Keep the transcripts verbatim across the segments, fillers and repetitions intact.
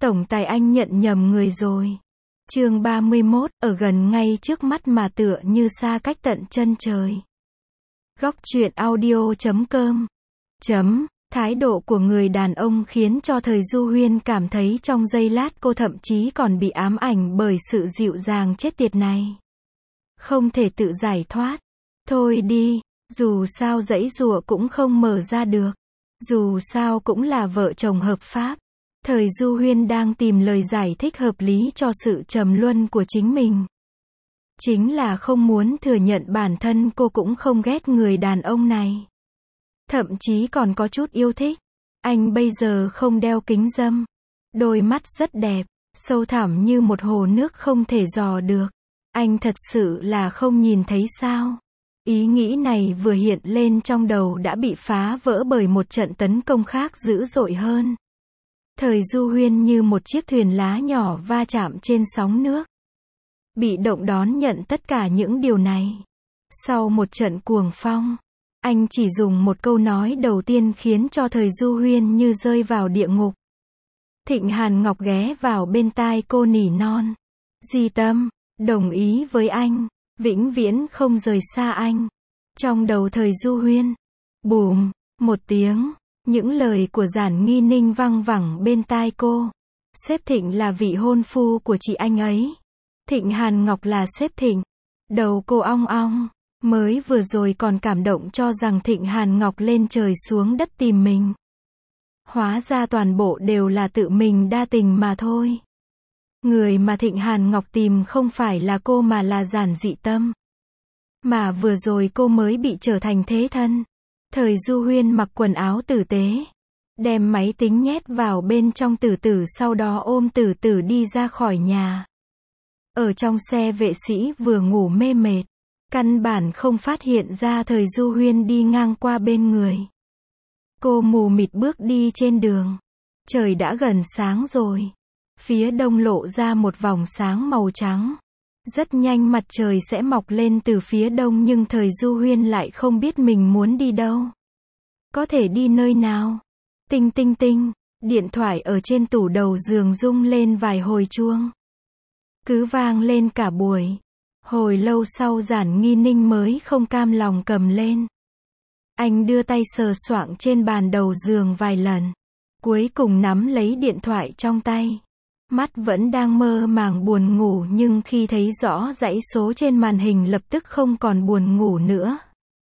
Tổng tài anh nhận nhầm người rồi. Chương ba mươi mốt, ở gần ngay trước mắt mà tựa như xa cách tận chân trời. Góc truyện audio chấm com chấm Thái độ của người đàn ông khiến cho Thời Du Huyên cảm thấy trong giây lát cô thậm chí còn bị ám ảnh bởi sự dịu dàng chết tiệt này. Không thể tự giải thoát. Thôi đi, dù sao giãy giụa cũng không mở ra được. Dù sao cũng là vợ chồng hợp pháp. Thời Du Huyên đang tìm lời giải thích hợp lý cho sự trầm luân của chính mình. Chính là không muốn thừa nhận bản thân cô cũng không ghét người đàn ông này. Thậm chí còn có chút yêu thích. Anh bây giờ không đeo kính râm. Đôi mắt rất đẹp, sâu thẳm như một hồ nước không thể dò được. Anh thật sự là không nhìn thấy sao? Ý nghĩ này vừa hiện lên trong đầu đã bị phá vỡ bởi một trận tấn công khác dữ dội hơn. Thời Du Huyên như một chiếc thuyền lá nhỏ va chạm trên sóng nước. Bị động đón nhận tất cả những điều này. Sau một trận cuồng phong, anh chỉ dùng một câu nói đầu tiên khiến cho Thời Du Huyên như rơi vào địa ngục. Thịnh Hàn Ngọc ghé vào bên tai cô nỉ non. Di Tâm, đồng ý với anh, vĩnh viễn không rời xa anh. Trong đầu Thời Du Huyên, bùm, một tiếng, những lời của Giản Nghi Ninh văng vẳng bên tai cô. Sếp Thịnh là vị hôn phu của chị anh ấy. Thịnh Hàn Ngọc là sếp Thịnh. Đầu cô ong ong, mới vừa rồi còn cảm động cho rằng Thịnh Hàn Ngọc lên trời xuống đất tìm mình. Hóa ra toàn bộ đều là tự mình đa tình mà thôi. Người mà Thịnh Hàn Ngọc tìm không phải là cô mà là Giản Dị Tâm. Mà vừa rồi cô mới bị trở thành thế thân. Thời Du Huyên mặc quần áo tử tế, đem máy tính nhét vào bên trong tử tử, sau đó ôm tử tử đi ra khỏi nhà. Ở trong xe vệ sĩ vừa ngủ mê mệt, căn bản không phát hiện ra Thời Du Huyên đi ngang qua bên người. Cô mù mịt bước đi trên đường. Trời đã gần sáng rồi. Phía đông lộ ra một vòng sáng màu trắng. Rất nhanh mặt trời sẽ mọc lên từ phía đông, nhưng Thời Du Huyên lại không biết mình muốn đi đâu. Có thể đi nơi nào? Tinh tinh tinh, điện thoại ở trên tủ đầu giường rung lên vài hồi chuông. Cứ vang lên cả buổi. Hồi lâu sau Giản Nghi Ninh mới không cam lòng cầm lên. Anh đưa tay sờ soạng trên bàn đầu giường vài lần. Cuối cùng nắm lấy điện thoại trong tay. Mắt vẫn đang mơ màng buồn ngủ, nhưng khi thấy rõ dãy số trên màn hình lập tức không còn buồn ngủ nữa.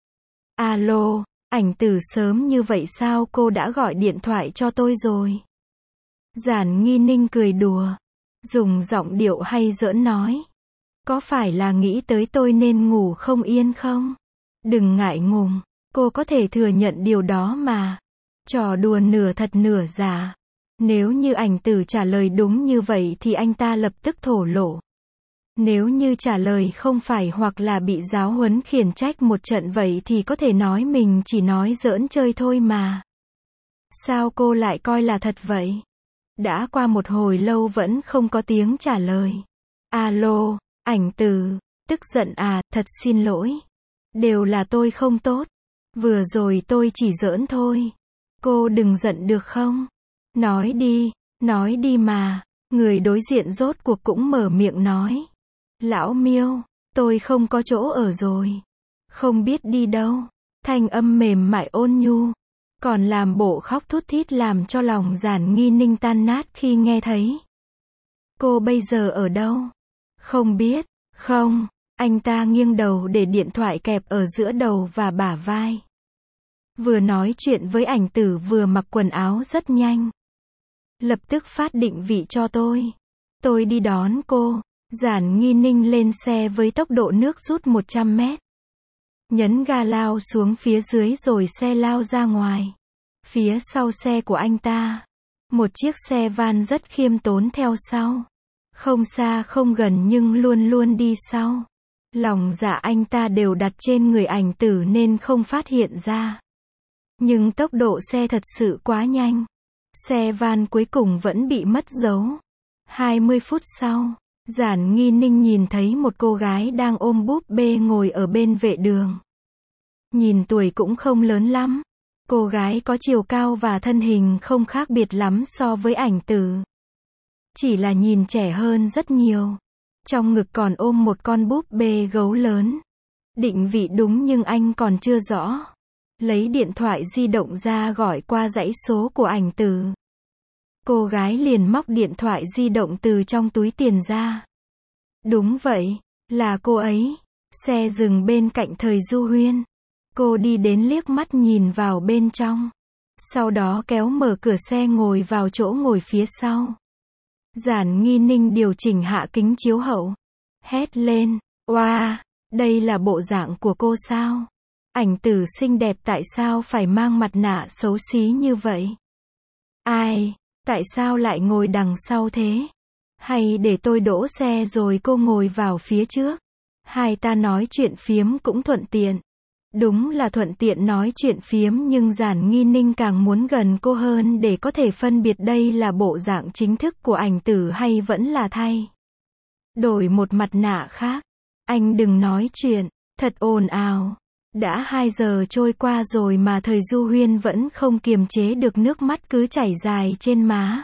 Alo, Ảnh Tử, sớm như vậy sao cô đã gọi điện thoại cho tôi rồi? Giản Nghi Ninh cười đùa, dùng giọng điệu hay giỡn nói. Có phải là nghĩ tới tôi nên ngủ không yên không? Đừng ngại ngùng, cô có thể thừa nhận điều đó mà. Trò đùa nửa thật nửa giả. Nếu như Ảnh Tử trả lời đúng như vậy thì anh ta lập tức thổ lộ. Nếu như trả lời không phải hoặc là bị giáo huấn khiển trách một trận vậy thì có thể nói mình chỉ nói giỡn chơi thôi mà. Sao cô lại coi là thật vậy? Đã qua một hồi lâu vẫn không có tiếng trả lời. Alo, Ảnh Tử, tức giận à, thật xin lỗi. Đều là tôi không tốt. Vừa rồi tôi chỉ giỡn thôi. Cô đừng giận được không? Nói đi, nói đi mà. Người đối diện rốt cuộc cũng mở miệng nói. Lão Miêu, tôi không có chỗ ở rồi. Không biết đi đâu. Thanh âm mềm mại ôn nhu. Còn làm bộ khóc thút thít làm cho lòng Giản Nghi Ninh tan nát khi nghe thấy. Cô bây giờ ở đâu? Không biết, không. Anh ta nghiêng đầu để điện thoại kẹp ở giữa đầu và bả vai. Vừa nói chuyện với Ảnh Tử vừa mặc quần áo rất nhanh. Lập tức phát định vị cho tôi. Tôi đi đón cô. Giản Nghi Ninh lên xe với tốc độ nước rút một trăm mét. Nhấn ga lao xuống phía dưới rồi xe lao ra ngoài. Phía sau xe của anh ta, một chiếc xe van rất khiêm tốn theo sau. Không xa không gần nhưng luôn luôn đi sau. Lòng dạ anh ta đều đặt trên người Ảnh Tử nên không phát hiện ra. Nhưng tốc độ xe thật sự quá nhanh. Xe van cuối cùng vẫn bị mất dấu. hai mươi phút sau, Giản Nghi Ninh nhìn thấy một cô gái đang ôm búp bê ngồi ở bên vệ đường. Nhìn tuổi cũng không lớn lắm. Cô gái có chiều cao và thân hình không khác biệt lắm so với Ảnh Tử. Chỉ là nhìn trẻ hơn rất nhiều. Trong ngực còn ôm một con búp bê gấu lớn. Định vị đúng nhưng anh còn chưa rõ. Lấy điện thoại di động ra gọi qua dãy số của ảnh tử. Cô gái liền móc điện thoại di động từ trong túi tiền ra. Đúng vậy, là cô ấy. Xe dừng bên cạnh Thời Du Huyên. Cô đi đến liếc mắt nhìn vào bên trong. Sau đó kéo mở cửa xe ngồi vào chỗ ngồi phía sau. Giản Nghi Ninh điều chỉnh hạ kính chiếu hậu. Hét lên, oa, wow, đây là bộ dạng của cô sao? Ảnh tử xinh đẹp tại sao phải mang mặt nạ xấu xí như vậy? Ai, tại sao lại ngồi đằng sau thế? Hay để tôi đỗ xe rồi cô ngồi vào phía trước? Hai ta nói chuyện phiếm cũng thuận tiện. Đúng là thuận tiện nói chuyện phiếm nhưng Giản Nghi Ninh càng muốn gần cô hơn để có thể phân biệt đây là bộ dạng chính thức của ảnh tử hay vẫn là thay. Đổi một mặt nạ khác. Anh đừng nói chuyện, thật ồn ào. Đã hai giờ trôi qua rồi mà Thời Du Huyên vẫn không kiềm chế được nước mắt cứ chảy dài trên má.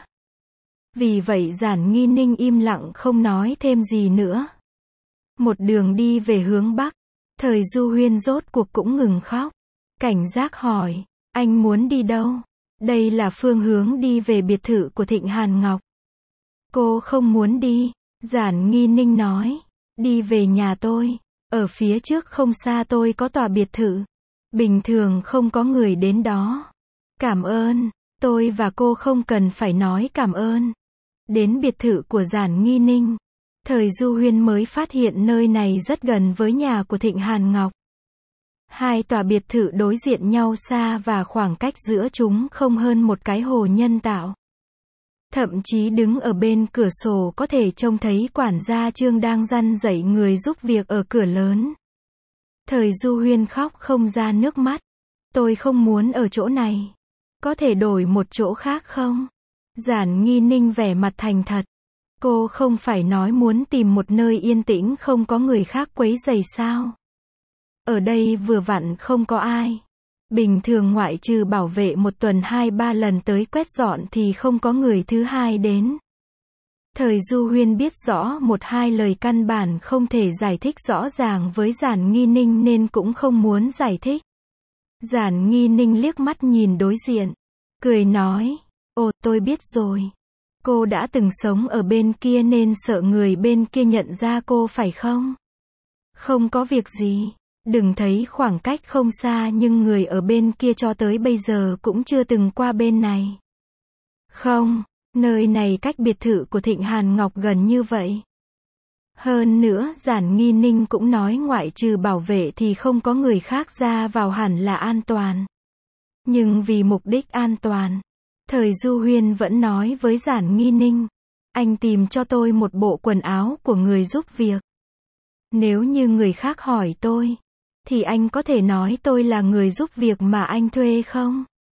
Vì vậy Giản Nghi Ninh im lặng không nói thêm gì nữa. Một đường đi về hướng Bắc. Thời Du Huyên rốt cuộc cũng ngừng khóc. Cảnh giác hỏi, anh muốn đi đâu? Đây là phương hướng đi về biệt thự của Thịnh Hàn Ngọc. Cô không muốn đi, Giản Nghi Ninh nói. Đi về nhà tôi. Ở phía trước không xa tôi có tòa biệt thự. Bình thường không có người đến đó. Cảm ơn, tôi và cô không cần phải nói cảm ơn. Đến biệt thự của Giản Nghi Ninh. Thời Du Huyên mới phát hiện nơi này rất gần với nhà của Thịnh Hàn Ngọc. Hai tòa biệt thự đối diện nhau xa và khoảng cách giữa chúng không hơn một cái hồ nhân tạo. Thậm chí đứng ở bên cửa sổ có thể trông thấy quản gia Trương đang răn dạy người giúp việc ở cửa lớn. Thời Du Huyên khóc không ra nước mắt. Tôi không muốn ở chỗ này. Có thể đổi một chỗ khác không? Giản Nghi Ninh vẻ mặt thành thật. Cô không phải nói muốn tìm một nơi yên tĩnh không có người khác quấy rầy sao? Ở đây vừa vặn không có ai. Bình thường ngoại trừ bảo vệ một tuần hai ba lần tới quét dọn thì không có người thứ hai đến. Thời Du Huyên biết rõ một hai lời căn bản không thể giải thích rõ ràng với Giản Nghi Ninh nên cũng không muốn giải thích. Giản Nghi Ninh liếc mắt nhìn đối diện. Cười nói, ồ tôi biết rồi. Cô đã từng sống ở bên kia nên sợ người bên kia nhận ra cô phải không? Không có việc gì. Đừng thấy khoảng cách không xa nhưng người ở bên kia cho tới bây giờ cũng chưa từng qua bên này. Không, nơi này cách biệt thự của Thịnh Hàn Ngọc gần như vậy. Hơn nữa, Giản Nghi Ninh cũng nói ngoại trừ bảo vệ thì không có người khác ra vào hẳn là an toàn. Nhưng vì mục đích an toàn, Thời Du Huyên vẫn nói với Giản Nghi Ninh, anh tìm cho tôi một bộ quần áo của người giúp việc. Nếu như người khác hỏi tôi, thì anh có thể nói tôi là người giúp việc mà anh thuê không?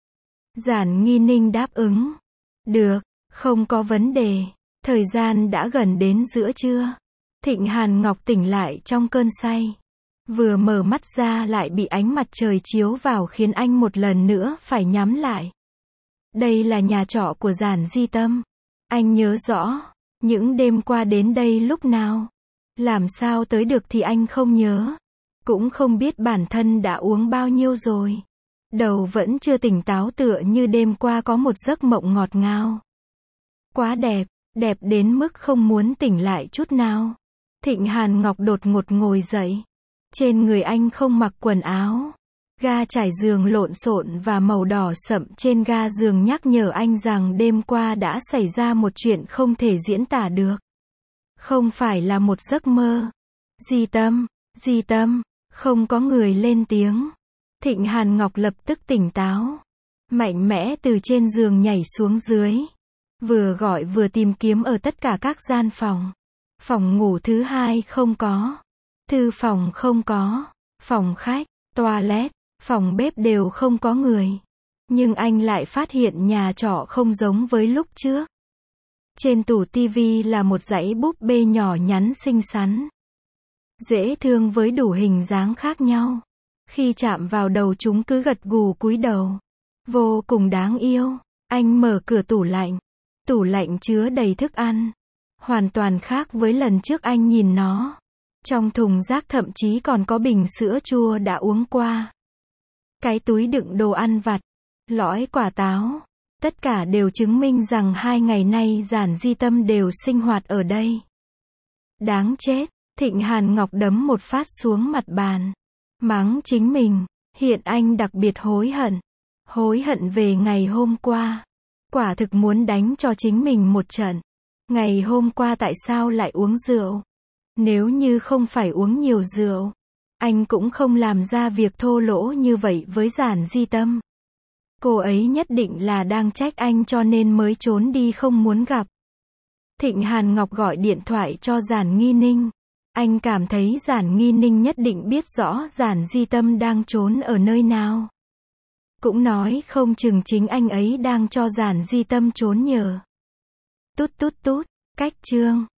Giản Nghi Ninh đáp ứng. Được, không có vấn đề. Thời gian đã gần đến giữa trưa. Thịnh Hàn Ngọc tỉnh lại trong cơn say. Vừa mở mắt ra lại bị ánh mặt trời chiếu vào khiến anh một lần nữa phải nhắm lại. Đây là nhà trọ của Giản Di Tâm. Anh nhớ rõ, những đêm qua đến đây lúc nào. Làm sao tới được thì anh không nhớ. Cũng không biết bản thân đã uống bao nhiêu rồi. Đầu vẫn chưa tỉnh táo tựa như đêm qua có một giấc mộng ngọt ngào. Quá đẹp, đẹp đến mức không muốn tỉnh lại chút nào. Thịnh Hàn Ngọc đột ngột ngồi dậy. Trên người anh không mặc quần áo. Ga trải giường lộn xộn và màu đỏ sậm trên ga giường nhắc nhở anh rằng đêm qua đã xảy ra một chuyện không thể diễn tả được. Không phải là một giấc mơ. Di Tâm, Di Tâm, không có người lên tiếng. Thịnh Hàn Ngọc lập tức tỉnh táo. Mạnh mẽ từ trên giường nhảy xuống dưới. Vừa gọi vừa tìm kiếm ở tất cả các gian phòng. Phòng ngủ thứ hai không có. Thư phòng không có. Phòng khách, toilet, phòng bếp đều không có người. Nhưng anh lại phát hiện nhà trọ không giống với lúc trước. Trên tủ tivi là một dãy búp bê nhỏ nhắn xinh xắn. Dễ thương với đủ hình dáng khác nhau. Khi chạm vào đầu chúng cứ gật gù cúi đầu. Vô cùng đáng yêu. Anh mở cửa tủ lạnh. Tủ lạnh chứa đầy thức ăn. Hoàn toàn khác với lần trước anh nhìn nó. Trong thùng rác thậm chí còn có bình sữa chua đã uống qua. Cái túi đựng đồ ăn vặt, lõi quả táo. Tất cả đều chứng minh rằng hai ngày nay Giản Di Tâm đều sinh hoạt ở đây. Đáng chết, Thịnh Hàn Ngọc đấm một phát xuống mặt bàn. Mắng chính mình, hiện anh đặc biệt hối hận. Hối hận về ngày hôm qua. Quả thực muốn đánh cho chính mình một trận. Ngày hôm qua tại sao lại uống rượu? Nếu như không phải uống nhiều rượu, anh cũng không làm ra việc thô lỗ như vậy với Giản Di Tâm. Cô ấy nhất định là đang trách anh cho nên mới trốn đi không muốn gặp. Thịnh Hàn Ngọc gọi điện thoại cho Giản Nghi Ninh. Anh cảm thấy Giản Nghi Ninh nhất định biết rõ Giản Di Tâm đang trốn ở nơi nào. Cũng nói không chừng chính anh ấy đang cho Giản Di Tâm trốn nhờ. Tút tút tút, cách chương.